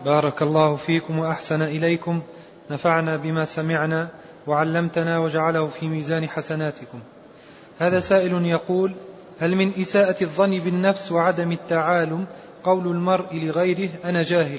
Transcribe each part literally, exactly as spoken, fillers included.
بارك الله فيكم وأحسن إليكم، نفعنا بما سمعنا وعلمتنا وجعله في ميزان حسناتكم. هذا سائل يقول: هل من إساءة الظن بالنفس وعدم التعالم قول المرء لغيره أنا جاهل؟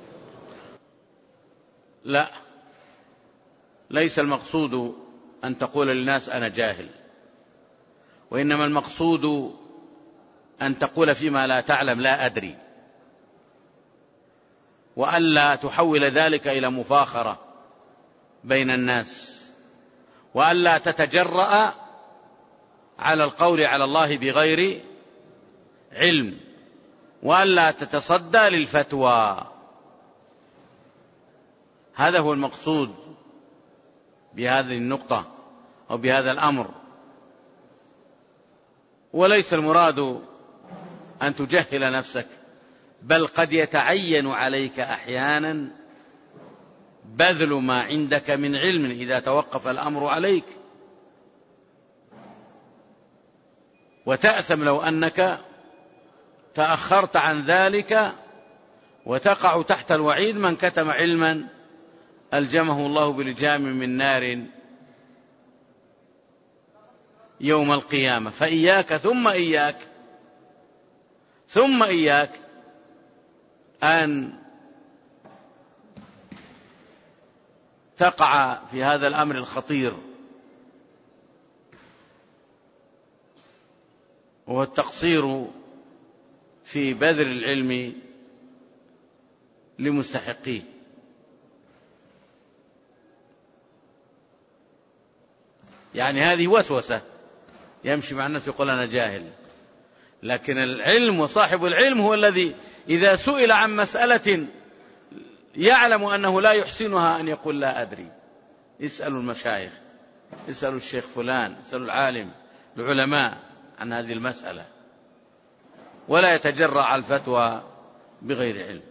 لا، ليس المقصود أن تقول للناس أنا جاهل، وإنما المقصود أن تقول فيما لا تعلم لا أدري، وألا تحول ذلك إلى مفاخرة بين الناس، وألا تتجرأ على القول على الله بغير علم، وألا تتصدى للفتوى. هذا هو المقصود بهذه النقطة أو بهذا الأمر، وليس المراد أن تجهل نفسك، بل قد يتعين عليك أحيانا بذل ما عندك من علم إذا توقف الأمر عليك، وتأثم لو أنك تأخرت عن ذلك، وتقع تحت الوعيد من كتم علما ألجمه الله بلجام من نار يوم القيامة. فإياك ثم إياك ثم إياك أن تقع في هذا الأمر الخطير، وهو التقصير في بذل العلم لمستحقيه. يعني هذه وسوسة يمشي مع الناس يقول أنا جاهل، لكن العلم وصاحب العلم هو الذي إذا سئل عن مسألة يعلم أنه لا يحسنها أن يقول لا أدري. اسألوا المشايخ، اسألوا الشيخ فلان، اسألوا العالم العلماء عن هذه المسألة، ولا يتجرأ على الفتوى بغير علم.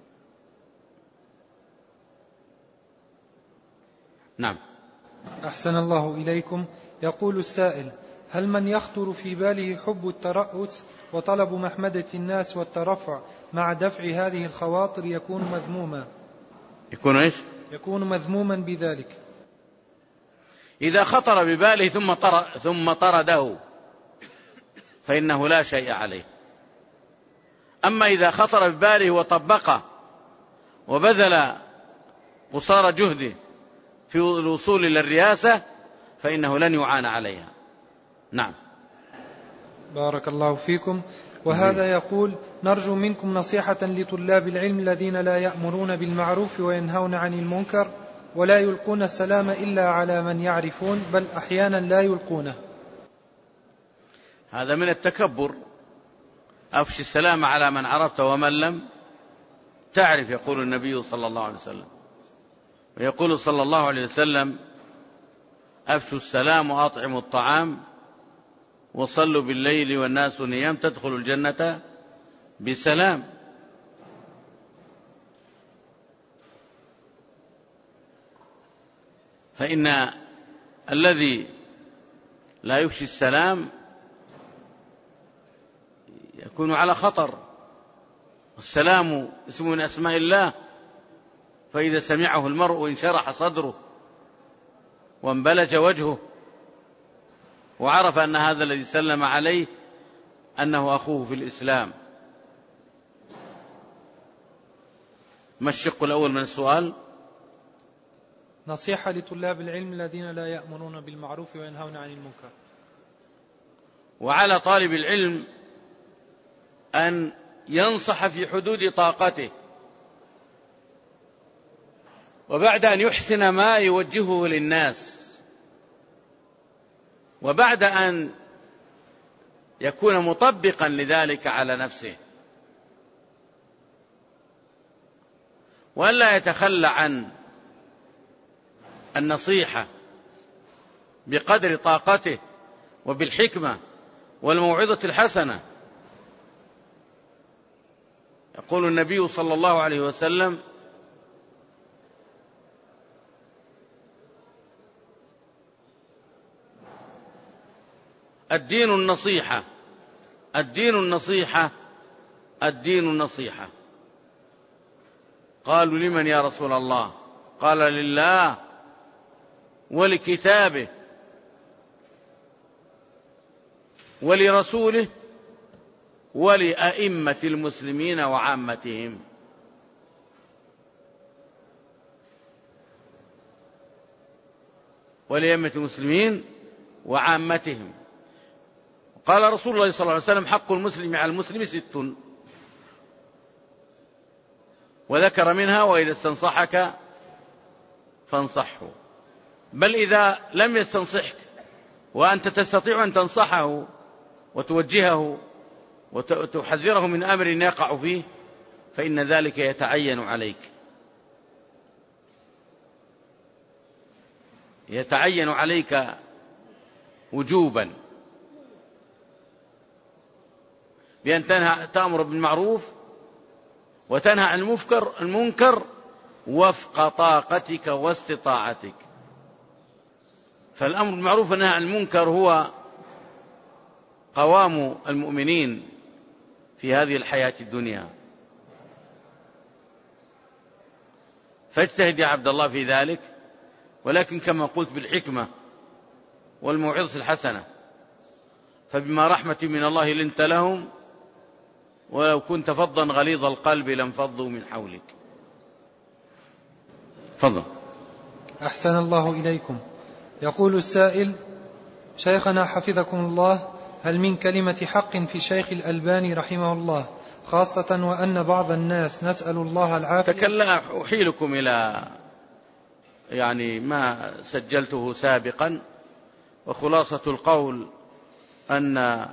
نعم. أحسن الله إليكم. يقول السائل: هل من يخطر في باله حب الترأس وطلب محمدة الناس والترفع مع دفع هذه الخواطر يكون مذموما؟ يكون إيش؟ يكون مذموما بذلك. إذا خطر بباله ثم طر ثم طرده فإنه لا شيء عليه. أما إذا خطر بباله وطبقه وبذل قصارى جهده في الوصول إلى الرئاسة فإنه لن يعان عليها. نعم. بارك الله فيكم. وهذا يقول: نرجو منكم نصيحة لطلاب العلم الذين لا يأمرون بالمعروف وينهون عن المنكر ولا يلقون السلام إلا على من يعرفون، بل أحيانا لا يلقونه. هذا من التكبر. أفشي السلام على من عرفت ومن لم تعرف، يقول النبي صلى الله عليه وسلم. ويقول صلى الله عليه وسلم: أفشوا السلام وأطعموا الطعام وصلوا بالليل والناس نيام تدخلوا الجنة بسلام. فإن الذي لا يفشي السلام يكون على خطر. السلام اسم من أسماء الله، فإذا سمعه المرء انشرح صدره وانبلج وجهه وعرف أن هذا الذي سلم عليه أنه أخوه في الإسلام. ما الشق الأول من السؤال؟ نصيحة لطلاب العلم الذين لا يأمرون بالمعروف وينهون عن المنكر. وعلى طالب العلم أن ينصح في حدود طاقته، وبعد أن يحسن ما يوجهه للناس، وبعد أن يكون مطبقا لذلك على نفسه، وألا يتخلى عن النصيحة بقدر طاقته وبالحكمة والموعظة الحسنة. يقول النبي صلى الله عليه وسلم: الدين النصيحة الدين النصيحة الدين النصيحة. قالوا لمن يا رسول الله؟ قال لله ولكتابه ولرسوله ولأئمة المسلمين وعامتهم. ولأئمة المسلمين وعامتهم. قال رسول الله صلى الله عليه وسلم: حق المسلم على المسلم ست، وذكر منها: وإذا استنصحك فانصحه. بل إذا لم يستنصحك وأنت تستطيع أن تنصحه وتوجهه وتحذره من أمر يقع فيه، فإن ذلك يتعين عليك يتعين عليك وجوبا، بأن تنهى تأمر بالمعروف وتنهى عن المنكر المنكر وفق طاقتك واستطاعتك. فالأمر بالمعروف والنهي عن المنكر هو قوام المؤمنين في هذه الحياة الدنيا. فاجتهد يا عبد الله في ذلك، ولكن كما قلت بالحكمة والموعظة الحسنة. فبما رحمة من الله لنت لهم، ولو كنت فظا غليظ القلب لانفضوا من حولك. تفضل. أحسن الله إليكم. يقول السائل: شيخنا حفظكم الله، هل من كلمة حق في الشيخ الألباني رحمه الله، خاصة وأن بعض الناس نسأل الله العافية؟ تكلم أحيلكم إلى يعني ما سجلته سابقا، وخلاصة القول أن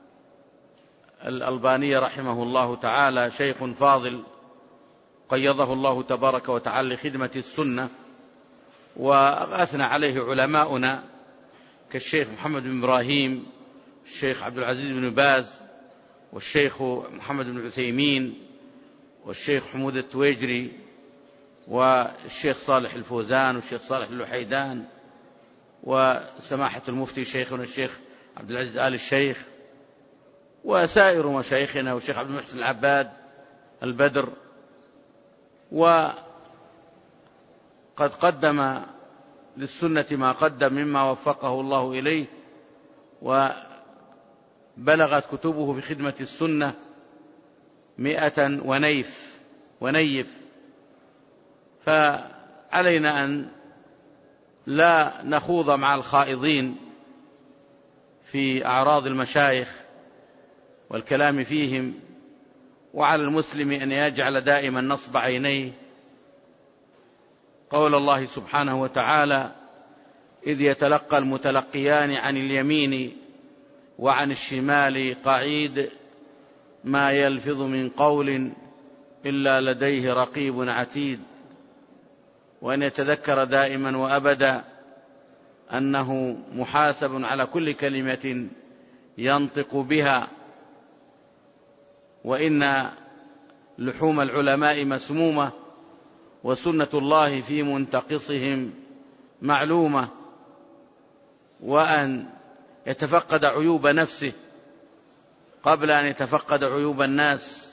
الألباني رحمه الله تعالى شيخ فاضل قيضه الله تبارك وتعالى لخدمة السنة، وأثنى عليه علماؤنا كالشيخ محمد بن إبراهيم، الشيخ عبد العزيز بن باز، والشيخ محمد بن عثيمين، والشيخ حمود التويجري، والشيخ صالح الفوزان، والشيخ صالح اللحيدان، وسماحة المفتي شيخنا الشيخ عبد العزيز آل الشيخ، وسائر مشايخنا، والشيخ عبد المحسن العباد البدر. وقد قدم للسنة ما قدم مما وفقه الله إليه، وبلغت كتبه في خدمة السنة مئة ونيف ونيف. فعلينا أن لا نخوض مع الخائضين في أعراض المشايخ والكلام فيهم، وعلى المسلم أن يجعل دائما نصب عينيه قول الله سبحانه وتعالى: إذ يتلقى المتلقيان عن اليمين وعن الشمال قعيد ما يلفظ من قول إلا لديه رقيب عتيد. وأن يتذكر دائما وأبدا أنه محاسب على كل كلمة ينطق بها، وإن لحوم العلماء مسمومة، وسنة الله في منتقصهم معلومة. وأن يتفقد عيوب نفسه قبل أن يتفقد عيوب الناس،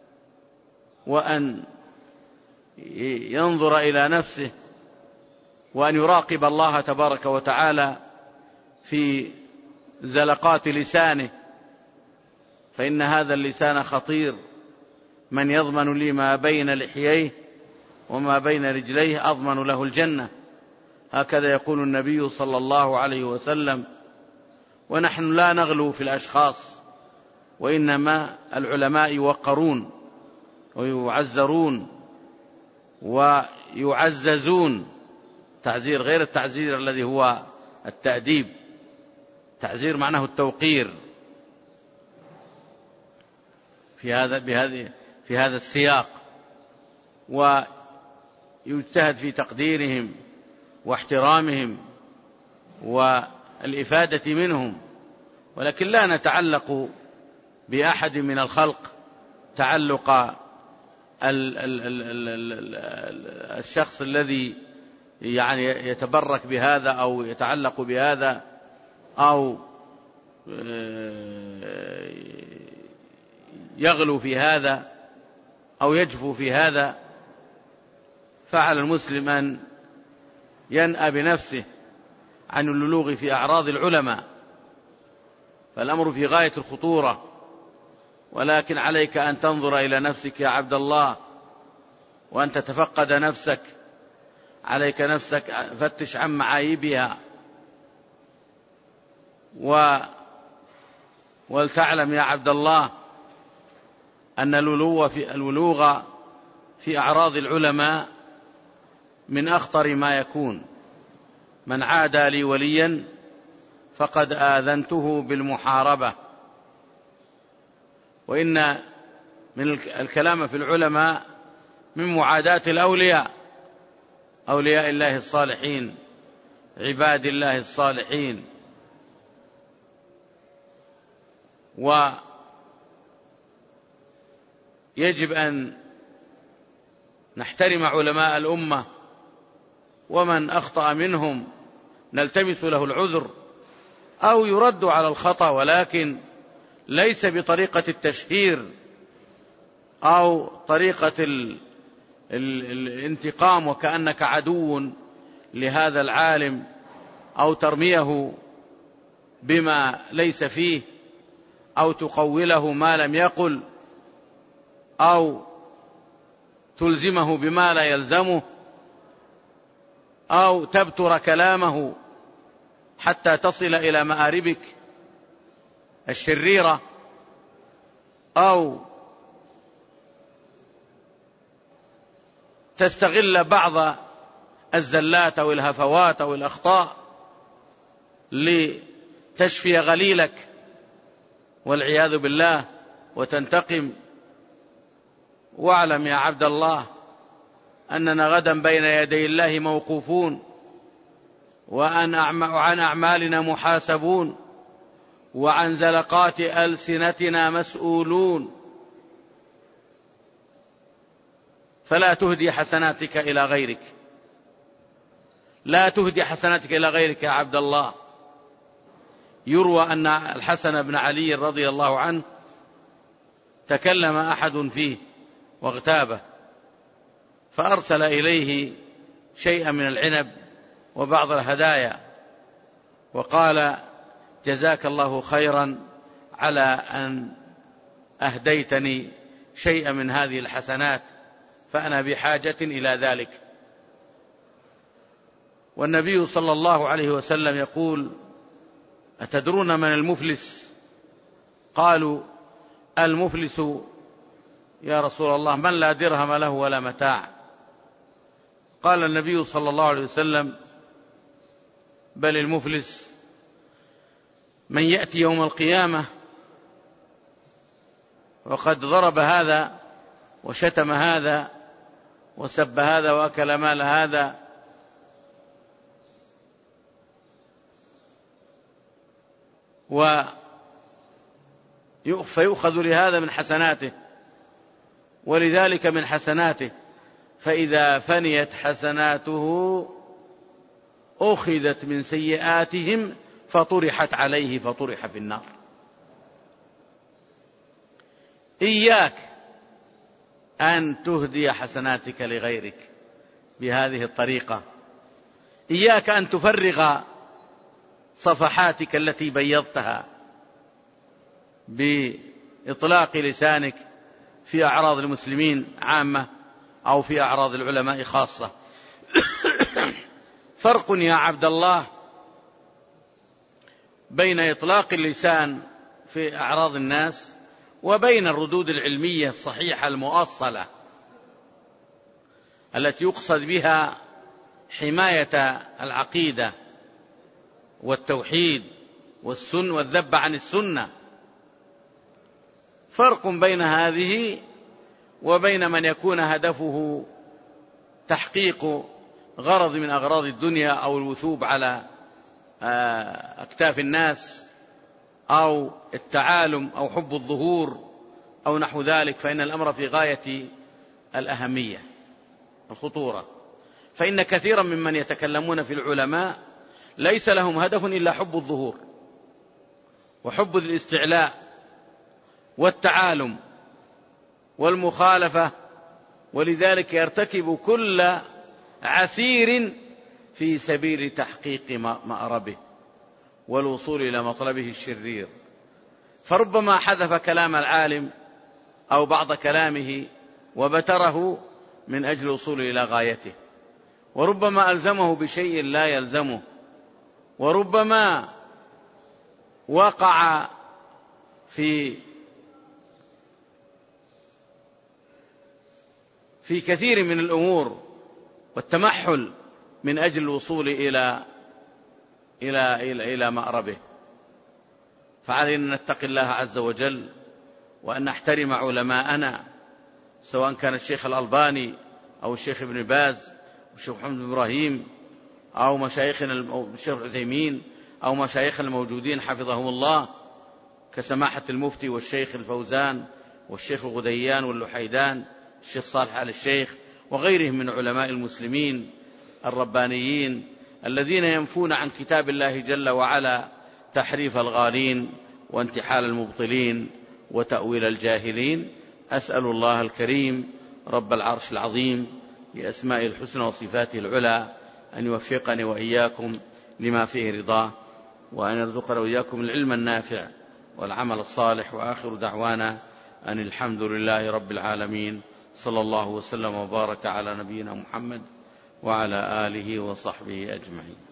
وأن ينظر إلى نفسه، وأن يراقب الله تبارك وتعالى في زلقات لسانه، فإن هذا اللسان خطير. من يضمن لي ما بين لحييه وما بين رجليه أضمن له الجنة، هكذا يقول النبي صلى الله عليه وسلم. ونحن لا نغلو في الأشخاص، وإنما العلماء يوقرون ويعزرون ويعززون، تعزير غير التعزير الذي هو التأديب. تعزير معناه التوقير في هذا بهذه في هذا السياق، ويجتهد في تقديرهم واحترامهم والإفادة منهم. ولكن لا نتعلق بأحد من الخلق تعلق الشخص الذي يعني يتبرك بهذا أو يتعلق بهذا أو يغلو في هذا أو يجفو في هذا. فعلى المسلم أن ينأى بنفسه عن الللوغ في أعراض العلماء، فالأمر في غاية الخطورة، ولكن عليك أن تنظر إلى نفسك يا عبد الله وأن تتفقد نفسك، عليك نفسك فتش عن معايبها، و ولتعلم يا عبد الله أن الولو في الولوغ في أعراض العلماء من أخطر ما يكون. من عادى لي وليا فقد آذنته بالمحاربة. وإن من الكلام في العلماء من معاداة الأولياء، أولياء الله الصالحين، عباد الله الصالحين. ويجب أن نحترم علماء الأمة، ومن أخطأ منهم نلتمس له العذر أو يرد على الخطأ، ولكن ليس بطريقة التشهير أو طريقة ال ال الانتقام وكأنك عدو لهذا العالم، أو ترميه بما ليس فيه، أو تقوله ما لم يقل، أو تلزمه بما لا يلزمه، أو تبتر كلامه حتى تصل إلى مآربك الشريرة، أو تستغل بعض الزلات أو الهفوات أو الأخطاء لتشفي غليلك والعياذ بالله وتنتقم. واعلم يا عبد الله أننا غدا بين يدي الله موقوفون، وعن أعمالنا محاسبون، وعن زلقات ألسنتنا مسؤولون. فلا تهدي حسناتك إلى غيرك، لا تهدي حسناتك إلى غيرك يا عبد الله. يروى أن الحسن بن علي رضي الله عنه تكلم أحد فيه واغتابه، فأرسل إليه شيئا من العنب وبعض الهدايا، وقال: جزاك الله خيرا على أن أهديتني شيئا من هذه الحسنات، فأنا بحاجة إلى ذلك. والنبي صلى الله عليه وسلم يقول: أتدرون من المفلس؟ قالوا: المفلس يا رسول الله من لا درهم له ولا متاع. قال النبي صلى الله عليه وسلم: بل المفلس من يأتي يوم القيامة وقد ضرب هذا وشتم هذا وسب هذا وأكل مال هذا، فيؤخذ لهذا من حسناته ولذلك من حسناته، فإذا فنيت حسناته أخذت من سيئاتهم فطرحت عليه فطرح في النار. إياك أن تهدي حسناتك لغيرك بهذه الطريقة، إياك أن تفرغ صفحاتك التي بيضتها بإطلاق لسانك في أعراض المسلمين عامة أو في أعراض العلماء خاصة. فرق يا عبد الله بين إطلاق اللسان في أعراض الناس وبين الردود العلمية الصحيحة المؤصلة التي يقصد بها حماية العقيدة والتوحيد والسنة والذب عن السنة. فرق بين هذه وبين من يكون هدفه تحقيق غرض من أغراض الدنيا أو الوثوب على أكتاف الناس أو التعالم أو حب الظهور أو نحو ذلك، فإن الأمر في غاية الأهمية الخطورة. فإن كثيرا ممن يتكلمون في العلماء ليس لهم هدف إلا حب الظهور وحب الاستعلاء والتعالم والمخالفة، ولذلك يرتكب كل عسير في سبيل تحقيق مأربه والوصول إلى مطلبه الشرير. فربما حذف كلام العالم أو بعض كلامه وبتره من أجل الوصول إلى غايته، وربما ألزمه بشيء لا يلزمه، وربما وقع في في كثير من الأمور والتمحل من أجل الوصول إلى إلى إلى إلى مأربه. فعلينا أن نتقي الله عز وجل وأن نحترم علماءنا، سواء كان الشيخ الألباني أو الشيخ ابن باز أو الشيخ محمد بن إبراهيم أو مشايخنا الشيخ العثيمين أو مشايخنا الموجودين حفظهم الله كسماحة المفتي والشيخ الفوزان والشيخ الغديان واللحيدان، الشيخ صالح آل الشيخ وغيرهم من علماء المسلمين الربانيين الذين ينفون عن كتاب الله جل وعلا تحريف الغالين وانتحال المبطلين وتأويل الجاهلين. أسأل الله الكريم رب العرش العظيم بأسمائه الحسنى وصفاته العلى أن يوفقني وإياكم لما فيه رضاه، وأن يرزقنا وإياكم العلم النافع والعمل الصالح. وآخر دعوانا أن الحمد لله رب العالمين، صلى الله وسلم وبارك على نبينا محمد وعلى آله وصحبه أجمعين.